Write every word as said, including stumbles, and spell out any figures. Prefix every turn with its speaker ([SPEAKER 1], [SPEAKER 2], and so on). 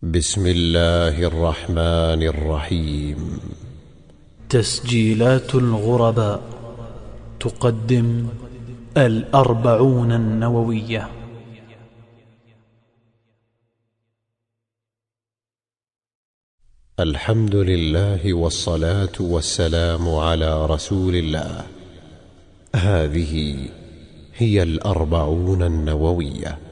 [SPEAKER 1] بسم الله الرحمن الرحيم.
[SPEAKER 2] تسجيلات الغرباء تقدم الأربعون النووية.
[SPEAKER 1] الحمد لله والصلاة والسلام على رسول الله. هذه هي الأربعون النووية.